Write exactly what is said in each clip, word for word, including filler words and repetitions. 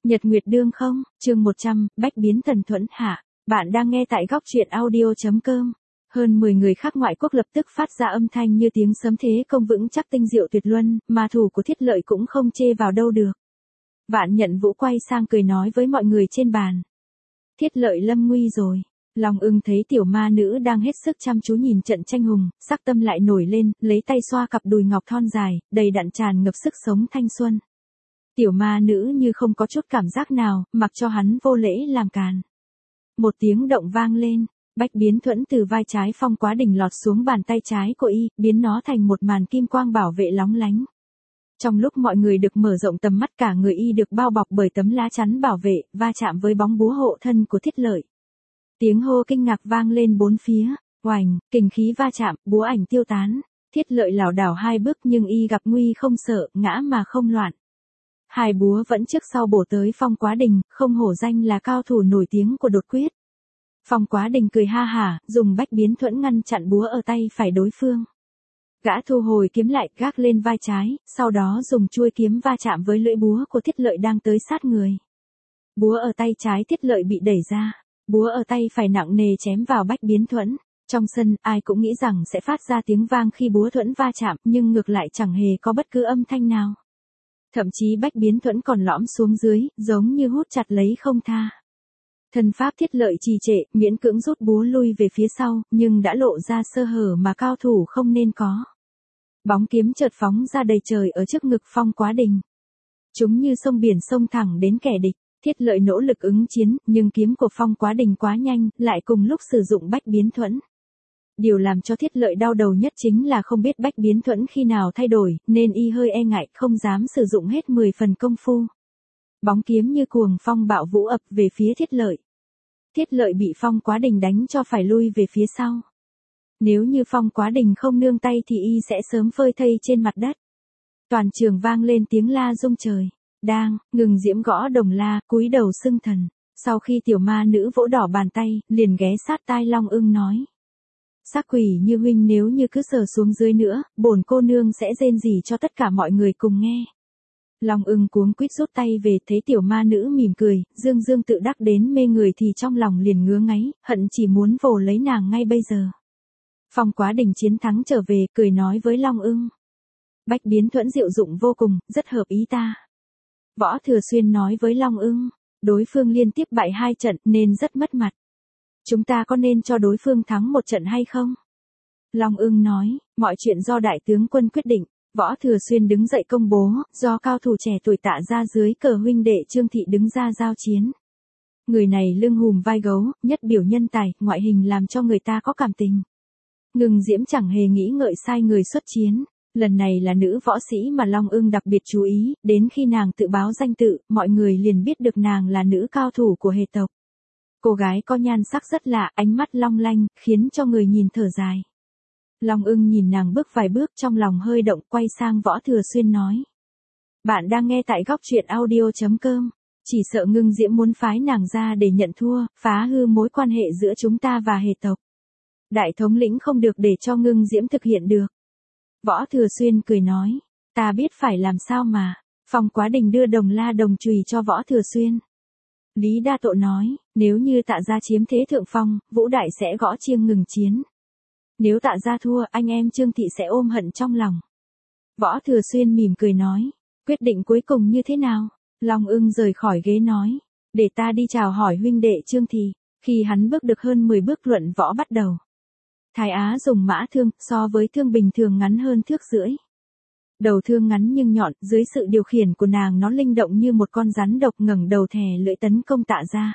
Nhật Nguyệt Đương không, chương một trăm, Bách biến thần thuẫn hạ. Bạn đang nghe tại góc truyện audio.com. Hơn mười người khác ngoại quốc lập tức phát ra âm thanh như tiếng sấm thế công vững chắc tinh diệu tuyệt luân, mà thủ của Thiết Lợi cũng không chê vào đâu được. Vạn Nhận Vũ quay sang cười nói với mọi người trên bàn. Thiết Lợi lâm nguy rồi. Long Ưng thấy tiểu ma nữ đang hết sức chăm chú nhìn trận tranh hùng, sắc tâm lại nổi lên, lấy tay xoa cặp đùi ngọc thon dài, đầy đặn tràn ngập sức sống thanh xuân. Tiểu ma nữ như không có chút cảm giác nào, mặc cho hắn vô lễ làm càn. Một tiếng động vang lên, bách biến thuẫn từ vai trái Phong Quá Đình lọt xuống bàn tay trái của y, biến nó thành một màn kim quang bảo vệ lóng lánh. Trong lúc mọi người được mở rộng tầm mắt, cả người y được bao bọc bởi tấm lá chắn bảo vệ, va chạm với bóng búa hộ thân của Thiết Lợi. Tiếng hô kinh ngạc vang lên bốn phía, oành, kình khí va chạm, búa ảnh tiêu tán. Thiết Lợi lảo đảo hai bước nhưng y gặp nguy không sợ, ngã mà không loạn. Hai búa vẫn trước sau bổ tới Phong Quá Đình, không hổ danh là cao thủ nổi tiếng của đột quyết. Phong Quá Đình cười ha hả, dùng bách biến thuẫn ngăn chặn búa ở tay phải đối phương. Gã thu hồi kiếm lại, gác lên vai trái, sau đó dùng chuôi kiếm va chạm với lưỡi búa của Thiết Lợi đang tới sát người. Búa ở tay trái Thiết Lợi bị đẩy ra, búa ở tay phải nặng nề chém vào bách biến thuẫn. Trong sân, ai cũng nghĩ rằng sẽ phát ra tiếng vang khi búa thuẫn va chạm, nhưng ngược lại chẳng hề có bất cứ âm thanh nào. Thậm chí bách biến thuẫn còn lõm xuống dưới, giống như hút chặt lấy không tha. Thân pháp Thiết Lợi trì trệ, miễn cưỡng rút búa lui về phía sau, nhưng đã lộ ra sơ hở mà cao thủ không nên có. Bóng kiếm chợt phóng ra đầy trời ở trước ngực Phong Quá Đình. Chúng như sông biển xông thẳng đến kẻ địch. Thiết Lợi nỗ lực ứng chiến, nhưng kiếm của Phong Quá Đình quá nhanh, lại cùng lúc sử dụng bách biến thuẫn. Điều làm cho Thiết Lợi đau đầu nhất chính là không biết bách biến thuẫn khi nào thay đổi, nên y hơi e ngại, không dám sử dụng hết mười phần công phu. Bóng kiếm như cuồng phong bạo vũ ập về phía Thiết Lợi. Thiết Lợi bị Phong Quá Đình đánh cho phải lui về phía sau. Nếu như Phong Quá Đình không nương tay thì y sẽ sớm phơi thây trên mặt đất. Toàn trường vang lên tiếng la rung trời. Đang, ngừng diễm gõ đồng la, cúi đầu xưng thần. Sau khi tiểu ma nữ vỗ đỏ bàn tay, liền ghé sát tai Long Ưng nói. Xác quỷ như huynh, nếu như cứ sờ xuống dưới nữa, bổn cô nương sẽ rên rỉ cho tất cả mọi người cùng nghe. Long Ưng cuống quýt rút tay về, thấy tiểu ma nữ mỉm cười, dương dương tự đắc đến mê người thì trong lòng liền ngứa ngáy, hận chỉ muốn vồ lấy nàng ngay bây giờ. Phong Quá Đình chiến thắng trở về, cười nói với Long Ưng. Bách biến thuẫn diệu dụng vô cùng, rất hợp ý ta. Võ Thừa Xuyên nói với Long Ưng, đối phương liên tiếp bại hai trận nên rất mất mặt. Chúng ta có nên cho đối phương thắng một trận hay không? Long Ưng nói, mọi chuyện do đại tướng quân quyết định. Võ Thừa Xuyên đứng dậy công bố, do cao thủ trẻ tuổi Tạ ra dưới cờ huynh đệ Trương Thị đứng ra giao chiến. Người này lưng hùm vai gấu, nhất biểu nhân tài, ngoại hình làm cho người ta có cảm tình. Ngừng diễm chẳng hề nghĩ ngợi sai người xuất chiến. Lần này là nữ võ sĩ mà Long Ưng đặc biệt chú ý, đến khi nàng tự báo danh tự, mọi người liền biết được nàng là nữ cao thủ của Hề tộc. Cô gái có nhan sắc rất lạ, ánh mắt long lanh, khiến cho người nhìn thở dài. Long Ưng nhìn nàng bước vài bước, trong lòng hơi động, quay sang Võ Thừa Xuyên nói. Bạn đang nghe tại góc truyện audio.com. Chỉ sợ Ngưng diễm muốn phái nàng ra để nhận thua, phá hư mối quan hệ giữa chúng ta và Hề tộc. Đại thống lĩnh không được để cho Ngưng diễm thực hiện được. Võ Thừa Xuyên cười nói, ta biết phải làm sao mà. Phong Quá Đình đưa đồng la đồng chùy cho Võ Thừa Xuyên. Lý Đa Tộ nói, nếu như Tạ gia chiếm thế thượng phong, Vũ Đại sẽ gõ chiêng ngừng chiến. Nếu Tạ gia thua, anh em Trương Thị sẽ ôm hận trong lòng. Võ Thừa Xuyên mỉm cười nói, quyết định cuối cùng như thế nào? Long Ưng rời khỏi ghế nói, để ta đi chào hỏi huynh đệ Trương Thị. Khi hắn bước được hơn mười bước, luận võ bắt đầu. Thái Á dùng mã thương, so với thương bình thường ngắn hơn thước rưỡi. Đầu thương ngắn nhưng nhọn, dưới sự điều khiển của nàng nó linh động như một con rắn độc, ngẩng đầu thè lưỡi tấn công Tạ gia.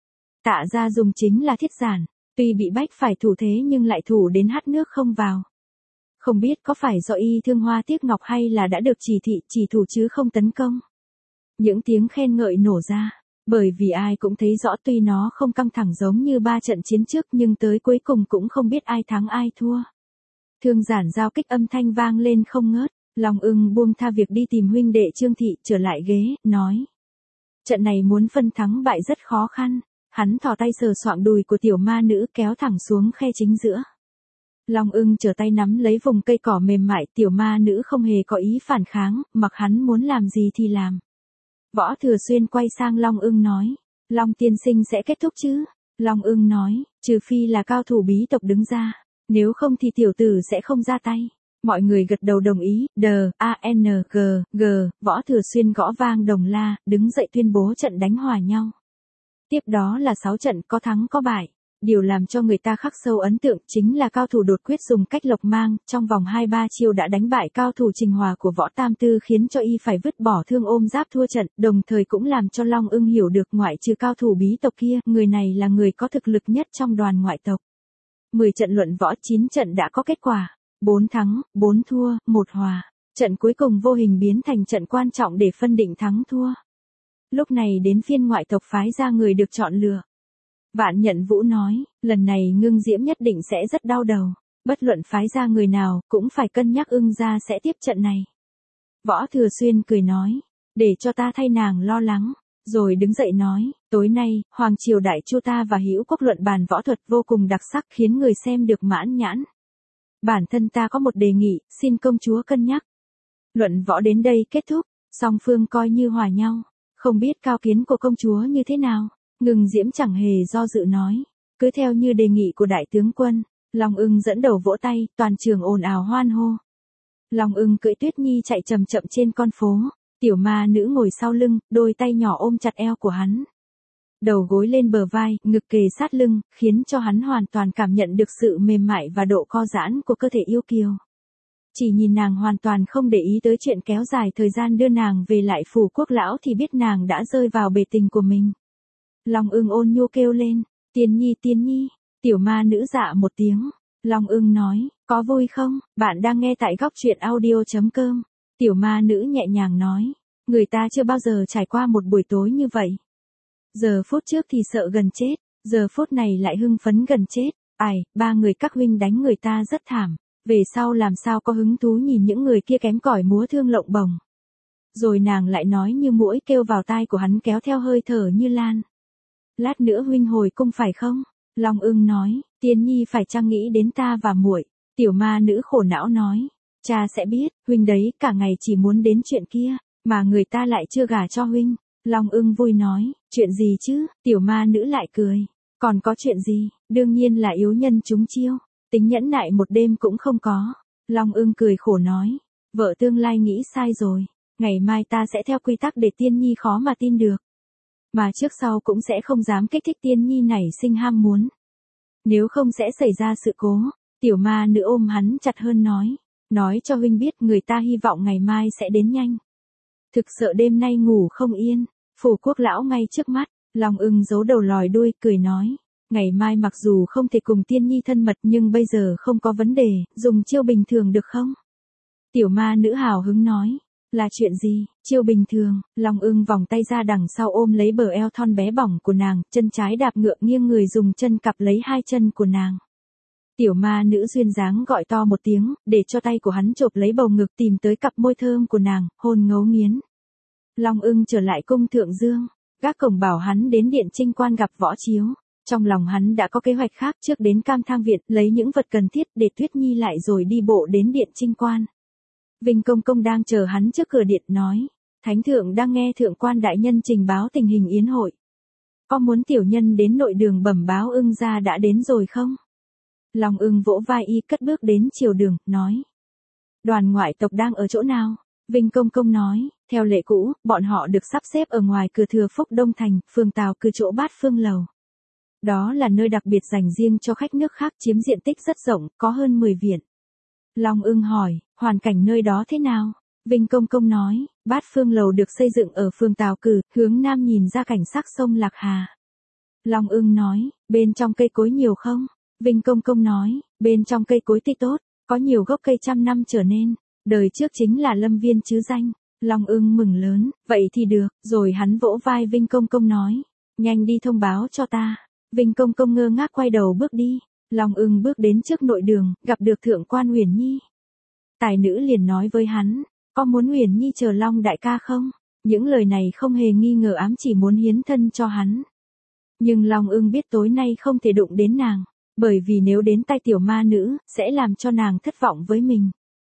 Tạ gia dùng chính là thiết giản, tuy bị bách phải thủ thế nhưng lại thủ đến hắt nước không vào. Không biết có phải do y thương hoa tiếc ngọc hay là đã được chỉ thị chỉ thủ chứ không tấn công. Những tiếng khen ngợi nổ ra, bởi vì ai cũng thấy rõ tuy nó không căng thẳng giống như ba trận chiến trước nhưng tới cuối cùng cũng không biết ai thắng ai thua. Thương giản giao kích âm thanh vang lên không ngớt. Long Ưng buông tha việc đi tìm huynh đệ Trương Thị, trở lại ghế, nói. Trận này muốn phân thắng bại rất khó khăn. Hắn thò tay sờ soạng đùi của tiểu ma nữ, kéo thẳng xuống khe chính giữa. Long Ưng trở tay nắm lấy vùng cây cỏ mềm mại, tiểu ma nữ không hề có ý phản kháng, mặc hắn muốn làm gì thì làm. Võ Thừa Xuyên quay sang Long Ưng nói. Long tiên sinh sẽ kết thúc chứ? Long Ưng nói, trừ phi là cao thủ bí tộc đứng ra. Nếu không thì tiểu tử sẽ không ra tay. Mọi người gật đầu đồng ý, đờ, a, n, g, g, Võ Thừa Xuyên gõ vang đồng la, đứng dậy tuyên bố trận đánh hòa nhau. Tiếp đó là sáu trận có thắng có bại. Điều làm cho người ta khắc sâu ấn tượng chính là cao thủ đột quyết dùng cách lộc mang, trong vòng hai ba chiêu đã đánh bại cao thủ Trình Hòa của Võ Tam Tư khiến cho y phải vứt bỏ thương ôm giáp thua trận, đồng thời cũng làm cho Long Ưng hiểu được ngoại trừ cao thủ bí tộc kia, người này là người có thực lực nhất trong đoàn ngoại tộc. mười trận luận võ chín trận đã có kết quả, bốn thắng, bốn thua, một hòa. Trận cuối cùng vô hình biến thành trận quan trọng để phân định thắng thua. Lúc này đến phiên ngoại tộc phái ra người được chọn lựa. Vạn Nhận Vũ nói, lần này Ngưng Diễm nhất định sẽ rất đau đầu, bất luận phái ra người nào, cũng phải cân nhắc Ưng gia sẽ tiếp trận này. Võ Thừa Xuyên cười nói, để cho ta thay nàng lo lắng, rồi đứng dậy nói, tối nay, Hoàng Triều Đại Chu ta và Hữu Quốc luận bàn võ thuật vô cùng đặc sắc khiến người xem được mãn nhãn. Bản thân ta có một đề nghị, xin công chúa cân nhắc. Luận võ đến đây kết thúc, song phương coi như hòa nhau, không biết cao kiến của công chúa như thế nào. Ngưng Diễm chẳng hề do dự nói, cứ theo như đề nghị của đại tướng quân. Long Ưng dẫn đầu vỗ tay, toàn trường ồn ào hoan hô. Long Ưng cưỡi Tuyết Nhi chạy chậm chậm trên con phố, tiểu ma nữ ngồi sau lưng, đôi tay nhỏ ôm chặt eo của hắn. Đầu gối lên bờ vai, ngực kề sát lưng, khiến cho hắn hoàn toàn cảm nhận được sự mềm mại và độ co giãn của cơ thể yêu kiều. Chỉ nhìn nàng hoàn toàn không để ý tới chuyện kéo dài thời gian đưa nàng về lại phủ Quốc lão thì biết nàng đã rơi vào bể tình của mình. Long Ưng ôn nhu kêu lên, Tiên Nhi Tiên Nhi, tiểu ma nữ dạ một tiếng. Long Ưng nói, có vui không, bạn đang nghe tại góc truyện audio chấm com. Tiểu ma nữ nhẹ nhàng nói, người ta chưa bao giờ trải qua một buổi tối như vậy. Giờ phút trước thì sợ gần chết, giờ phút này lại hưng phấn gần chết. Ai, ba người các huynh đánh người ta rất thảm, về sau làm sao có hứng thú nhìn những người kia kém cỏi múa thương lộng bồng. Rồi nàng lại nói như muỗi kêu vào tai của hắn kéo theo hơi thở như lan. Lát nữa huynh hồi cung phải không? Long Ưng nói, Tiên Nhi phải chăng nghĩ đến ta và muội? Tiểu ma nữ khổ não nói, cha sẽ biết, huynh đấy cả ngày chỉ muốn đến chuyện kia, mà người ta lại chưa gả cho huynh. Long Ưng vui nói, chuyện gì chứ? Tiểu ma nữ lại cười, còn có chuyện gì? Đương nhiên là yếu nhân chúng chiêu, tính nhẫn nại một đêm cũng không có. Long Ưng cười khổ nói, vợ tương lai nghĩ sai rồi, ngày mai ta sẽ theo quy tắc để Tiên Nhi khó mà tin được. Mà trước sau cũng sẽ không dám kích thích Tiên Nhi nảy sinh ham muốn. Nếu không sẽ xảy ra sự cố. Tiểu ma nữ ôm hắn chặt hơn nói, nói cho huynh biết người ta hy vọng ngày mai sẽ đến nhanh. Thực sợ đêm nay ngủ không yên, phủ Quốc lão ngay trước mắt. Long Ưng giấu đầu lòi đuôi cười nói, ngày mai mặc dù không thể cùng Tiên Nhi thân mật nhưng bây giờ không có vấn đề, dùng chiêu bình thường được không? Tiểu ma nữ hào hứng nói, là chuyện gì? Chiêu bình thường. Long Ưng vòng tay ra đằng sau ôm lấy bờ eo thon bé bỏng của nàng, chân trái đạp ngựa nghiêng người dùng chân cặp lấy hai chân của nàng. Tiểu ma nữ duyên dáng gọi to một tiếng, để cho tay của hắn chộp lấy bầu ngực tìm tới cặp môi thơm của nàng, hôn ngấu nghiến. Long Ưng trở lại cung Thượng Dương, gác cổng bảo hắn đến điện Trinh Quan gặp Võ Chiếu. Trong lòng hắn đã có kế hoạch khác, trước đến Cam Thang Viện lấy những vật cần thiết để Tuyết Nhi lại rồi đi bộ đến điện Trinh Quan. Vinh Công Công đang chờ hắn trước cửa điện nói, Thánh Thượng đang nghe Thượng Quan đại nhân trình báo tình hình yến hội. Có muốn tiểu nhân đến nội đường bẩm báo Ưng gia đã đến rồi không? Long Ưng vỗ vai y cất bước đến triều đường, nói. Đoàn ngoại tộc đang ở chỗ nào? Vinh Công Công nói, theo lệ cũ, bọn họ được sắp xếp ở ngoài cửa Thừa Phúc Đông Thành, phường Tào Cư chỗ Bát Phương Lầu. Đó là nơi đặc biệt dành riêng cho khách nước khác, chiếm diện tích rất rộng, có hơn mười viện. Long Ưng hỏi, hoàn cảnh nơi đó thế nào? Vinh Công Công nói, Bát Phương Lầu được xây dựng ở phường Tào Cử, hướng nam nhìn ra cảnh sắc sông Lạc Hà. Long Ưng nói, bên trong cây cối nhiều không? Vinh Công Công nói, bên trong cây cối tươi tốt, có nhiều gốc cây trăm năm trở nên, đời trước chính là lâm viên chứ danh. Long Ưng mừng lớn, vậy thì được, rồi hắn vỗ vai Vinh Công Công nói, nhanh đi thông báo cho ta. Vinh Công Công ngơ ngác quay đầu bước đi. Long Ưng bước đến trước nội đường, gặp được Thượng Quan Huyền Nhi. Tài nữ liền nói với hắn, có muốn Huyền Nhi chờ Long đại ca không? Những lời này không hề nghi ngờ ám chỉ muốn hiến thân cho hắn. Nhưng Long Ưng biết tối nay không thể đụng đến nàng, bởi vì nếu đến tay tiểu ma nữ, sẽ làm cho nàng thất vọng với mình.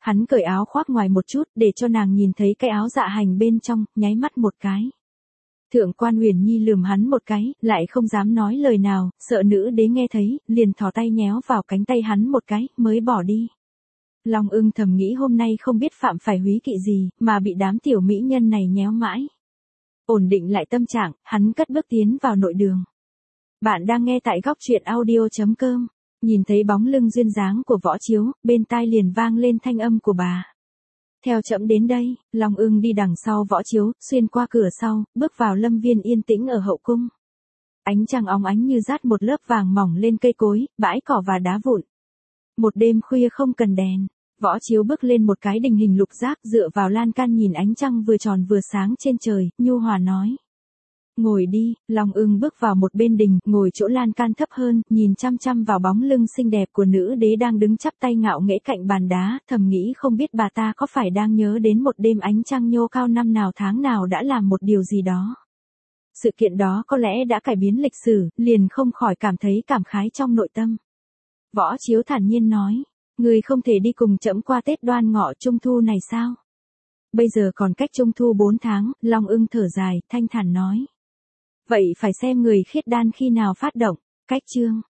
Hắn cởi áo khoác ngoài một chút để cho nàng nhìn thấy cái áo dạ hành bên trong, nháy mắt một cái. Thượng quan Huyền Nhi lườm hắn một cái, lại không dám nói lời nào, sợ nữ đế nghe thấy, liền thò tay nhéo vào cánh tay hắn một cái, mới bỏ đi. Long Ưng thầm nghĩ hôm nay không biết phạm phải húy kỵ gì, mà bị đám tiểu mỹ nhân này nhéo mãi. Ổn định lại tâm trạng, hắn cất bước tiến vào nội đường. Bạn đang nghe tại góc truyện audio chấm com. Nhìn thấy bóng lưng duyên dáng của Võ Chiếu, bên tai liền vang lên thanh âm của bà. Theo trẫm đến đây, Long Ưng đi đằng sau Võ Chiếu, xuyên qua cửa sau, bước vào lâm viên yên tĩnh ở hậu cung. Ánh trăng óng ánh như dát một lớp vàng mỏng lên cây cối, bãi cỏ và đá vụn. Một đêm khuya không cần đèn, Võ Chiếu bước lên một cái đình hình lục giác dựa vào lan can nhìn ánh trăng vừa tròn vừa sáng trên trời, nhu hòa nói. Ngồi đi, Long Ưng bước vào một bên đình, ngồi chỗ lan can thấp hơn, nhìn chăm chăm vào bóng lưng xinh đẹp của nữ đế đang đứng chắp tay ngạo nghễ cạnh bàn đá, thầm nghĩ không biết bà ta có phải đang nhớ đến một đêm ánh trăng nhô cao năm nào tháng nào đã làm một điều gì đó. Sự kiện đó có lẽ đã cải biến lịch sử, liền không khỏi cảm thấy cảm khái trong nội tâm. Võ Chiếu thản nhiên nói, người không thể đi cùng trẫm qua Tết Đoan Ngọ Trung Thu này sao? Bây giờ còn cách Trung Thu bốn tháng, Long Ưng thở dài, thanh thản nói. Vậy phải xem người khiết đan khi nào phát động, cách chương.